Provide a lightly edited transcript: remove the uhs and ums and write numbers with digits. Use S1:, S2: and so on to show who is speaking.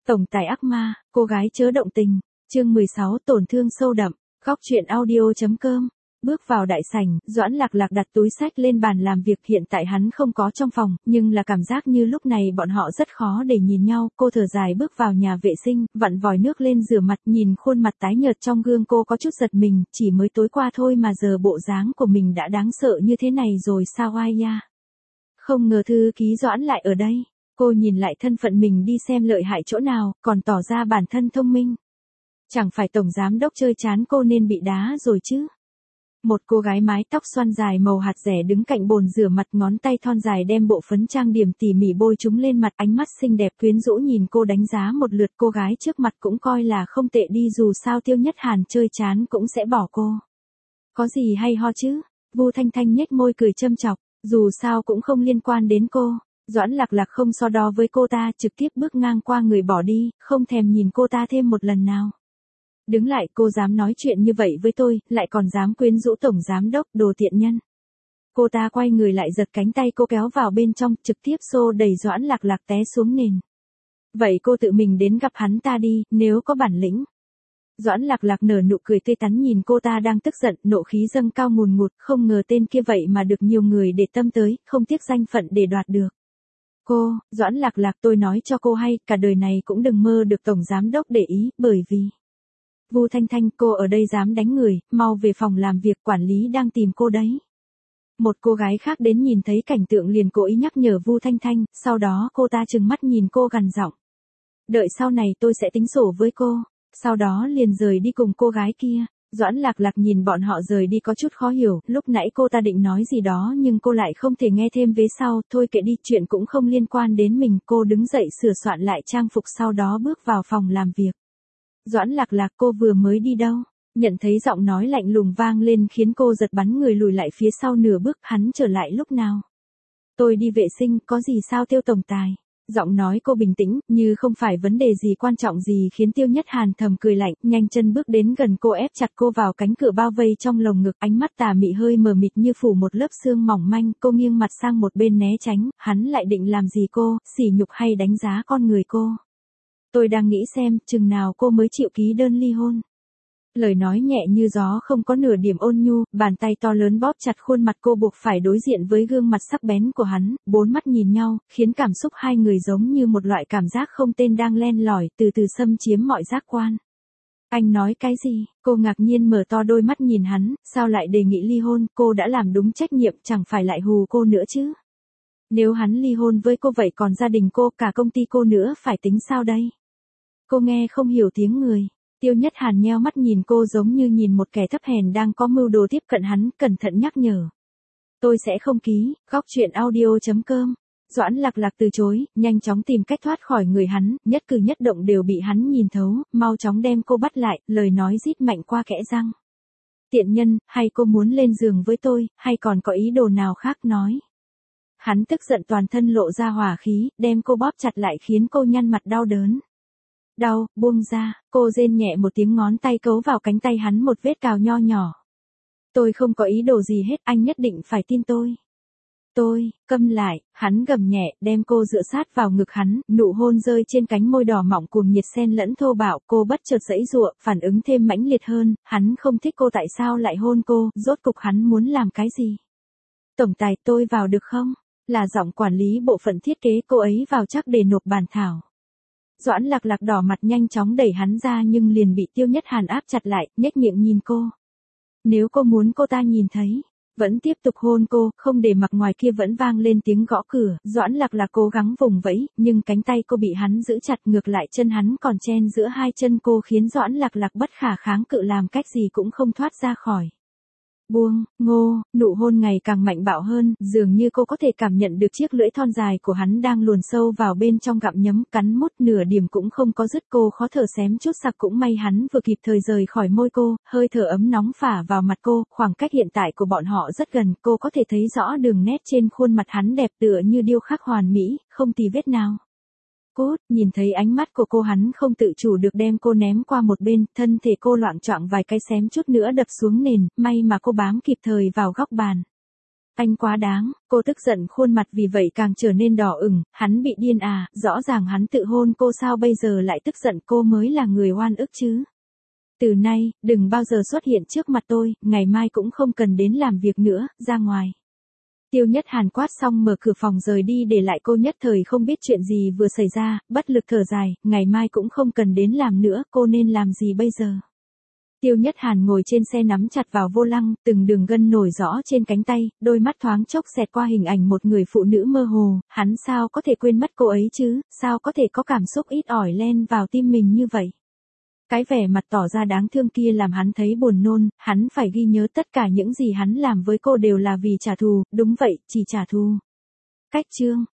S1: Tổng tài ác ma, cô gái chớ động tình, chương 16 tổn thương sâu đậm, góc truyện audio.com. Bước vào đại sảnh, Doãn Lạc Lạc đặt túi sách lên bàn làm việc, hiện tại hắn không có trong phòng, nhưng là cảm giác như lúc này bọn họ rất khó để nhìn nhau. Cô thở dài bước vào nhà vệ sinh, vặn vòi nước lên rửa mặt, nhìn khuôn mặt tái nhợt trong gương cô có chút giật mình, chỉ mới tối qua thôi mà giờ bộ dáng của mình đã đáng sợ như thế này rồi sao ai ya. Không ngờ thư ký Doãn lại ở đây. Cô nhìn lại thân phận mình đi xem lợi hại chỗ nào, còn tỏ ra bản thân thông minh. Chẳng phải tổng giám đốc chơi chán cô nên bị đá rồi chứ. Một cô gái mái tóc xoăn dài màu hạt rẻ đứng cạnh bồn rửa mặt, ngón tay thon dài đem bộ phấn trang điểm tỉ mỉ bôi chúng lên mặt, ánh mắt xinh đẹp quyến rũ nhìn cô đánh giá một lượt. Cô gái trước mặt cũng coi là không tệ đi, dù sao Tiêu Nhất Hàn chơi chán cũng sẽ bỏ cô. Có gì hay ho chứ? Vu Thanh Thanh nhếch môi cười châm chọc, dù sao cũng không liên quan đến cô. Doãn Lạc Lạc không so đo với cô ta, trực tiếp bước ngang qua người bỏ đi, không thèm nhìn cô ta thêm một lần nào. Đứng lại, cô dám nói chuyện như vậy với tôi, lại còn dám quyến rũ tổng giám đốc, đồ tiện nhân. Cô ta quay người lại giật cánh tay cô kéo vào bên trong, trực tiếp xô đẩy Doãn Lạc Lạc té xuống nền. Vậy cô tự mình đến gặp hắn ta đi, nếu có bản lĩnh. Doãn Lạc Lạc nở nụ cười tươi tắn nhìn cô ta đang tức giận, nộ khí dâng cao ngùn ngụt, không ngờ tên kia vậy mà được nhiều người để tâm tới, không tiếc danh phận để đoạt được. Cô, Doãn Lạc Lạc, tôi nói cho cô hay, cả đời này cũng đừng mơ được tổng giám đốc để ý, bởi vì... Vu Thanh Thanh, cô ở đây dám đánh người, mau về phòng làm việc, quản lý đang tìm cô đấy. Một cô gái khác đến nhìn thấy cảnh tượng liền cố ý nhắc nhở Vu Thanh Thanh, sau đó cô ta trừng mắt nhìn cô gằn giọng. Đợi sau này tôi sẽ tính sổ với cô, sau đó liền rời đi cùng cô gái kia. Doãn Lạc Lạc nhìn bọn họ rời đi có chút khó hiểu, lúc nãy cô ta định nói gì đó nhưng cô lại không thể nghe thêm vế sau, thôi kệ đi, chuyện cũng không liên quan đến mình. Cô đứng dậy sửa soạn lại trang phục, sau đó bước vào phòng làm việc. Doãn Lạc Lạc, cô vừa mới đi đâu? Nhận thấy giọng nói lạnh lùng vang lên khiến cô giật bắn người lùi lại phía sau nửa bước. Hắn trở lại lúc nào? Tôi đi vệ sinh, có gì sao Tiêu tổng tài? Giọng nói cô bình tĩnh, như không phải vấn đề gì quan trọng gì, khiến Tiêu Nhất Hàn thầm cười lạnh, nhanh chân bước đến gần cô, ép chặt cô vào cánh cửa bao vây trong lồng ngực, ánh mắt tà mị hơi mờ mịt như phủ một lớp sương mỏng manh. Cô nghiêng mặt sang một bên né tránh, hắn lại định làm gì cô, sỉ nhục hay đánh giá con người cô? Tôi đang nghĩ xem, chừng nào cô mới chịu ký đơn ly hôn. Lời nói nhẹ như gió, không có nửa điểm ôn nhu, bàn tay to lớn bóp chặt khuôn mặt cô, buộc phải đối diện với gương mặt sắc bén của hắn. Bốn mắt nhìn nhau, khiến cảm xúc hai người giống như một loại cảm giác không tên đang len lỏi, từ từ xâm chiếm mọi giác quan. Anh nói cái gì? Cô ngạc nhiên mở to đôi mắt nhìn hắn, sao lại đề nghị ly hôn? Cô đã làm đúng trách nhiệm, chẳng phải lại hù cô nữa chứ? Nếu hắn ly hôn với cô vậy còn gia đình cô, cả công ty cô nữa phải tính sao đây? Cô nghe không hiểu tiếng người. Tiêu Nhất Hàn nheo mắt nhìn cô giống như nhìn một kẻ thấp hèn đang có mưu đồ tiếp cận hắn, cẩn thận nhắc nhở. Tôi sẽ không ký, góc truyện audio.com. Doãn Lạc Lạc từ chối, nhanh chóng tìm cách thoát khỏi người hắn, nhất cử nhất động đều bị hắn nhìn thấu, mau chóng đem cô bắt lại, lời nói rít mạnh qua kẽ răng. Tiện nhân, hay cô muốn lên giường với tôi, hay còn có ý đồ nào khác nói. Hắn tức giận toàn thân lộ ra hỏa khí, đem cô bóp chặt lại khiến cô nhăn mặt đau đớn. Đau, buông ra, cô rên nhẹ một tiếng, ngón tay cấu vào cánh tay hắn một vết cào nho nhỏ. Tôi không có ý đồ gì hết, anh nhất định phải tin tôi. Tôi, câm lại, hắn gầm nhẹ, đem cô dựa sát vào ngực hắn, nụ hôn rơi trên cánh môi đỏ mọng cuồng nhiệt xen lẫn thô bạo. Cô bất chợt giãy giụa, phản ứng thêm mãnh liệt hơn, hắn không thích cô tại sao lại hôn cô, rốt cục hắn muốn làm cái gì? Tổng tài, tôi vào được không? Là giọng quản lý bộ phận thiết kế, cô ấy vào chắc để nộp bản thảo. Doãn Lạc Lạc đỏ mặt nhanh chóng đẩy hắn ra nhưng liền bị Tiêu Nhất Hàn áp chặt lại, nhếch miệng nhìn cô. Nếu cô muốn cô ta nhìn thấy, vẫn tiếp tục hôn cô, không để mặc. Ngoài kia vẫn vang lên tiếng gõ cửa. Doãn Lạc Lạc cố gắng vùng vẫy, nhưng cánh tay cô bị hắn giữ chặt, ngược lại chân hắn còn chen giữa hai chân cô, khiến Doãn Lạc Lạc bất khả kháng cự, làm cách gì cũng không thoát ra khỏi. Buông, ngô, nụ hôn ngày càng mạnh bạo hơn, dường như cô có thể cảm nhận được chiếc lưỡi thon dài của hắn đang luồn sâu vào bên trong, gặm nhấm, cắn mút, nửa điểm cũng không có dứt. Cô khó thở xém chút sặc, cũng may hắn vừa kịp thời rời khỏi môi cô, hơi thở ấm nóng phả vào mặt cô, khoảng cách hiện tại của bọn họ rất gần, cô có thể thấy rõ đường nét trên khuôn mặt hắn đẹp tựa như điêu khắc hoàn mỹ, không tì vết nào. Cút, nhìn thấy ánh mắt của cô hắn không tự chủ được đem cô ném qua một bên, thân thể cô loạng choạng vài cái xém chút nữa đập xuống nền, may mà cô bám kịp thời vào góc bàn. Anh quá đáng, cô tức giận khuôn mặt vì vậy càng trở nên đỏ ửng, hắn bị điên à, rõ ràng hắn tự hôn cô sao bây giờ lại tức giận cô mới là người oan ức chứ. Từ nay, đừng bao giờ xuất hiện trước mặt tôi, ngày mai cũng không cần đến làm việc nữa, ra ngoài. Tiêu Nhất Hàn quát xong mở cửa phòng rời đi để lại cô nhất thời không biết chuyện gì vừa xảy ra, bất lực thở dài, ngày mai cũng không cần đến làm nữa, cô nên làm gì bây giờ? Tiêu Nhất Hàn ngồi trên xe nắm chặt vào vô lăng, từng đường gân nổi rõ trên cánh tay, đôi mắt thoáng chốc xẹt qua hình ảnh một người phụ nữ mơ hồ, hắn sao có thể quên mất cô ấy chứ, sao có thể có cảm xúc ít ỏi len vào tim mình như vậy. Cái vẻ mặt tỏ ra đáng thương kia làm hắn thấy buồn nôn, hắn phải ghi nhớ tất cả những gì hắn làm với cô đều là vì trả thù, đúng vậy, chỉ trả thù. Cách chương